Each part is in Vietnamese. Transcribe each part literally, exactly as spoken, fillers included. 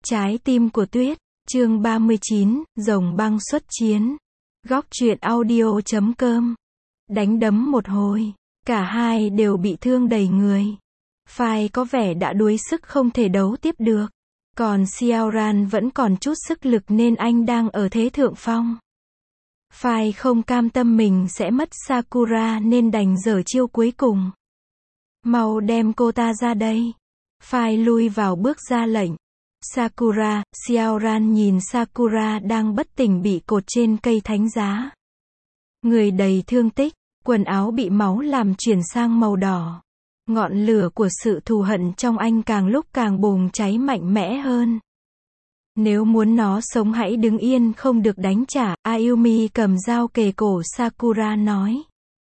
Trái tim của tuyết, chương ba mươi chín, rồng băng xuất chiến. Góc truyện audio chấm com. Đánh đấm một hồi, cả hai đều bị thương đầy người. Phai có vẻ đã đuối sức không thể đấu tiếp được. Còn Xiaoran vẫn còn chút sức lực nên anh đang ở thế thượng phong. Phai không cam tâm mình sẽ mất Sakura nên đành giở chiêu cuối cùng. Mau đem cô ta ra đây. Phai lui vào bước ra lệnh. Sakura, Xiaoran nhìn Sakura đang bất tỉnh bị cột trên cây thánh giá. Người đầy thương tích, quần áo bị máu làm chuyển sang màu đỏ. Ngọn lửa của sự thù hận trong anh càng lúc càng bùng cháy mạnh mẽ hơn. Nếu muốn nó sống hãy đứng yên không được đánh trả, Ayumi cầm dao kề cổ Sakura nói.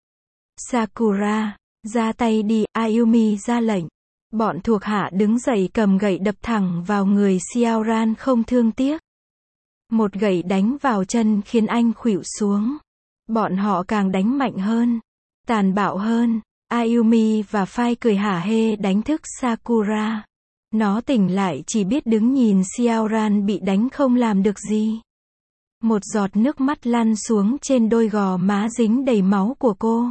Sakura, ra tay đi, Ayumi ra lệnh. Bọn thuộc hạ đứng dậy cầm gậy đập thẳng vào người Xiaoran không thương tiếc. Một gậy đánh vào chân khiến anh khuỵu xuống. Bọn họ càng đánh mạnh hơn, tàn bạo hơn. Ayumi và Phai cười hả hê đánh thức Sakura. Nó tỉnh lại chỉ biết đứng nhìn Xiaoran bị đánh không làm được gì. Một giọt nước mắt lăn xuống trên đôi gò má dính đầy máu của cô.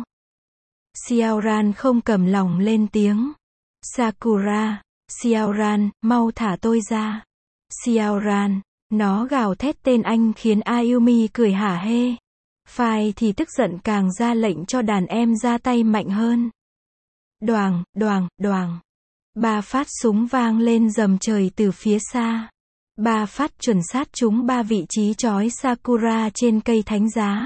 Xiaoran không cầm lòng lên tiếng. Sakura, Xiaoran, mau thả tôi ra. Xiaoran, nó gào thét tên anh khiến Ayumi cười hả hê. Phai thì tức giận càng ra lệnh cho đàn em ra tay mạnh hơn. Đoàng, đoàng, đoàng. Ba phát súng vang lên rầm trời từ phía xa. Ba phát chuẩn sát trúng ba vị trí chói Sakura trên cây thánh giá.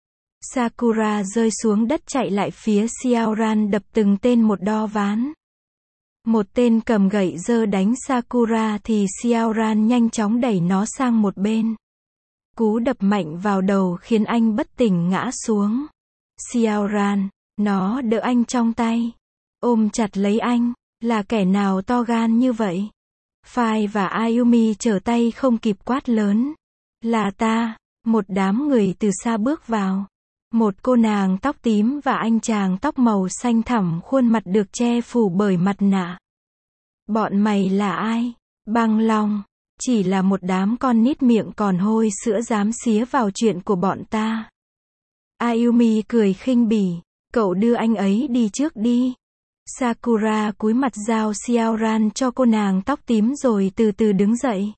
Sakura rơi xuống đất chạy lại phía Xiaoran đập từng tên một đo ván. Một tên cầm gậy giơ đánh Sakura thì Xiaoran nhanh chóng đẩy nó sang một bên. Cú đập mạnh vào đầu khiến anh bất tỉnh ngã xuống. Xiaoran, nó đỡ anh trong tay. Ôm chặt lấy anh, là kẻ nào to gan như vậy? Phai và Ayumi trở tay không kịp quát lớn. Là ta, một đám người từ xa bước vào. Một cô nàng tóc tím và anh chàng tóc màu xanh thẳm khuôn mặt được che phủ bởi mặt nạ. Bọn mày là ai? Băng Long. Chỉ là một đám con nít miệng còn hôi sữa dám xía vào chuyện của bọn ta. Ayumi cười khinh bỉ. Cậu đưa anh ấy đi trước đi. Sakura cúi mặt giao Xiaoran cho cô nàng tóc tím rồi từ từ đứng dậy.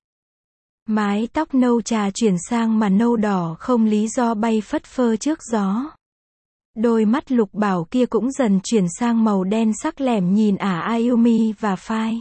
Mái tóc nâu trà chuyển sang mà nâu đỏ không lý do bay phất phơ trước gió. Đôi mắt lục bảo kia cũng dần chuyển sang màu đen sắc lẻm nhìn ả Ayumi và Phai.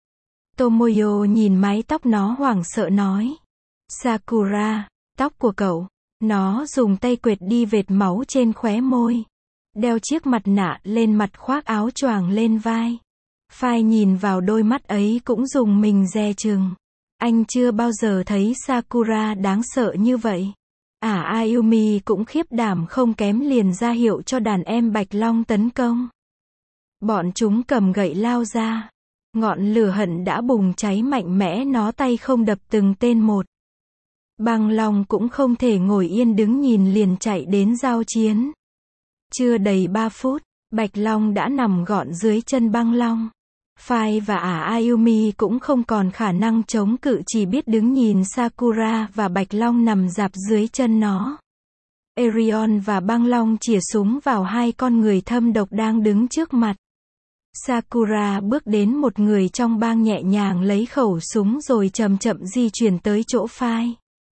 Tomoyo nhìn mái tóc nó hoảng sợ nói. Sakura, tóc của cậu. Nó dùng tay quệt đi vệt máu trên khóe môi. Đeo chiếc mặt nạ lên mặt khoác áo choàng lên vai. Phai nhìn vào đôi mắt ấy cũng dùng mình dè chừng. Anh chưa bao giờ thấy Sakura đáng sợ như vậy. Ả Ayumi cũng khiếp đảm không kém liền ra hiệu cho đàn em Bạch Long tấn công. Bọn chúng cầm gậy lao ra. Ngọn lửa hận đã bùng cháy mạnh mẽ nó tay không đập từng tên một. Băng Long cũng không thể ngồi yên đứng nhìn liền chạy đến giao chiến. Chưa đầy ba phút, Bạch Long đã nằm gọn dưới chân Băng Long. Phai và ả Ayumi cũng không còn khả năng chống cự chỉ biết đứng nhìn Sakura và Bạch Long nằm rạp dưới chân nó. Erion và Băng Long chĩa súng vào hai con người thâm độc đang đứng trước mặt. Sakura bước đến một người trong bang nhẹ nhàng lấy khẩu súng rồi chậm chậm di chuyển tới chỗ Phai.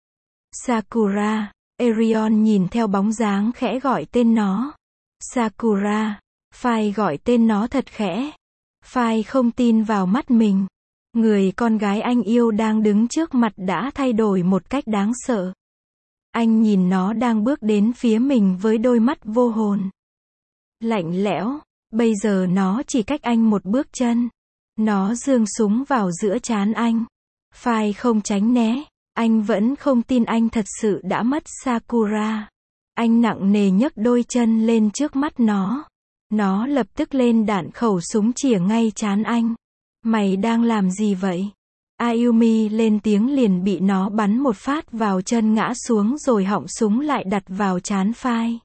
Sakura, Erion nhìn theo bóng dáng khẽ gọi tên nó. Sakura, Phai gọi tên nó thật khẽ. Phai không tin vào mắt mình. Người con gái anh yêu đang đứng trước mặt đã thay đổi một cách đáng sợ. Anh nhìn nó đang bước đến phía mình với đôi mắt vô hồn. Lạnh lẽo, bây giờ nó chỉ cách anh một bước chân. Nó giương súng vào giữa trán anh. Phai không tránh né, anh vẫn không tin anh thật sự đã mất Sakura. Anh nặng nề nhấc đôi chân lên trước mắt nó. Nó lập tức lên đạn khẩu súng chĩa ngay trán anh. Mày đang làm gì vậy? Ayumi lên tiếng liền bị nó bắn một phát vào chân ngã xuống rồi họng súng lại đặt vào trán Phai.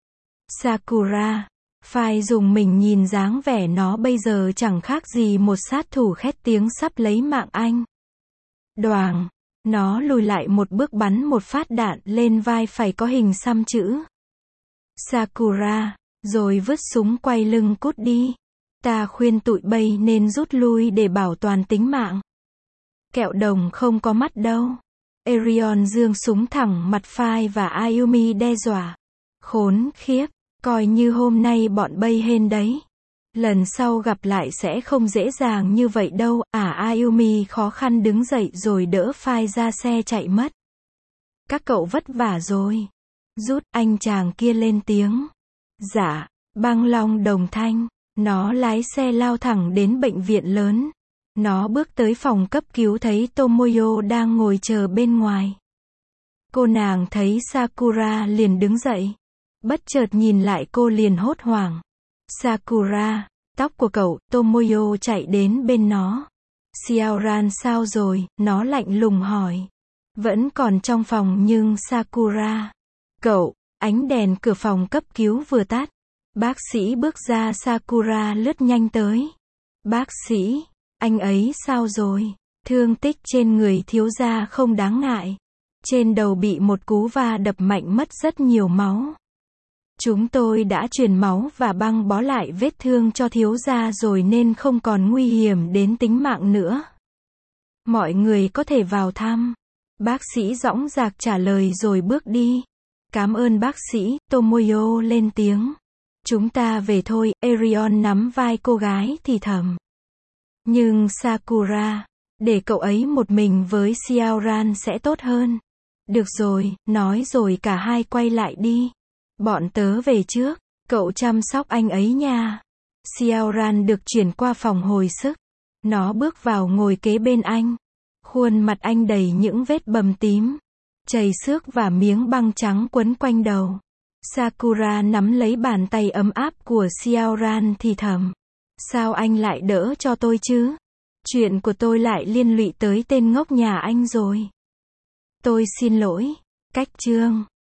Sakura, Phai dùng mình nhìn dáng vẻ nó bây giờ chẳng khác gì một sát thủ khét tiếng sắp lấy mạng anh. Đoàng, nó lùi lại một bước bắn một phát đạn lên vai phải có hình xăm chữ Sakura, rồi vứt súng quay lưng cút đi. Ta khuyên tụi bay nên rút lui để bảo toàn tính mạng. Kẹo đồng không có mắt đâu. Erion giương súng thẳng mặt Phai và Ayumi đe dọa. Khốn khiếp, coi như hôm nay bọn bay hên đấy. Lần sau gặp lại sẽ không dễ dàng như vậy đâu. À, Ayumi khó khăn đứng dậy rồi đỡ Phai ra xe chạy mất. Các cậu vất vả rồi. Rút, anh chàng kia lên tiếng. Dạ, Băng Long đồng thanh. Nó lái xe lao thẳng đến bệnh viện lớn. Nó bước tới phòng cấp cứu thấy Tomoyo đang ngồi chờ bên ngoài. Cô nàng thấy Sakura liền đứng dậy. Bất chợt nhìn lại cô liền hốt hoảng. Sakura, tóc của cậu. Tomoyo chạy đến bên nó. Xiaoran sao rồi? Nó lạnh lùng hỏi. Vẫn còn trong phòng nhưng Sakura. Cậu, ánh đèn cửa phòng cấp cứu vừa tắt. Bác sĩ bước ra. Sakura lướt nhanh tới. Bác sĩ, anh ấy sao rồi? Thương tích trên người thiếu gia không đáng ngại. Trên đầu bị một cú va đập mạnh mất rất nhiều máu. Chúng tôi đã truyền máu và băng bó lại vết thương cho thiếu gia rồi nên không còn nguy hiểm đến tính mạng nữa. Mọi người có thể vào thăm. Bác sĩ dõng dạc trả lời rồi bước đi. Cảm ơn bác sĩ, Tomoyo lên tiếng. Chúng ta về thôi. Erion nắm vai cô gái thì thầm. Nhưng Sakura, để cậu ấy một mình với Xiaoran sẽ tốt hơn. Được rồi, nói rồi cả hai quay lại đi. Bọn tớ về trước, cậu chăm sóc anh ấy nha. Xiaoran được chuyển qua phòng hồi sức. Nó bước vào ngồi kế bên anh. Khuôn mặt anh đầy những vết bầm tím, chảy xước và miếng băng trắng quấn quanh đầu. Sakura nắm lấy bàn tay ấm áp của Xiaoran thì thầm. Sao anh lại đỡ cho tôi chứ? Chuyện của tôi lại liên lụy tới tên ngốc nhà anh rồi. Tôi xin lỗi. Cách chương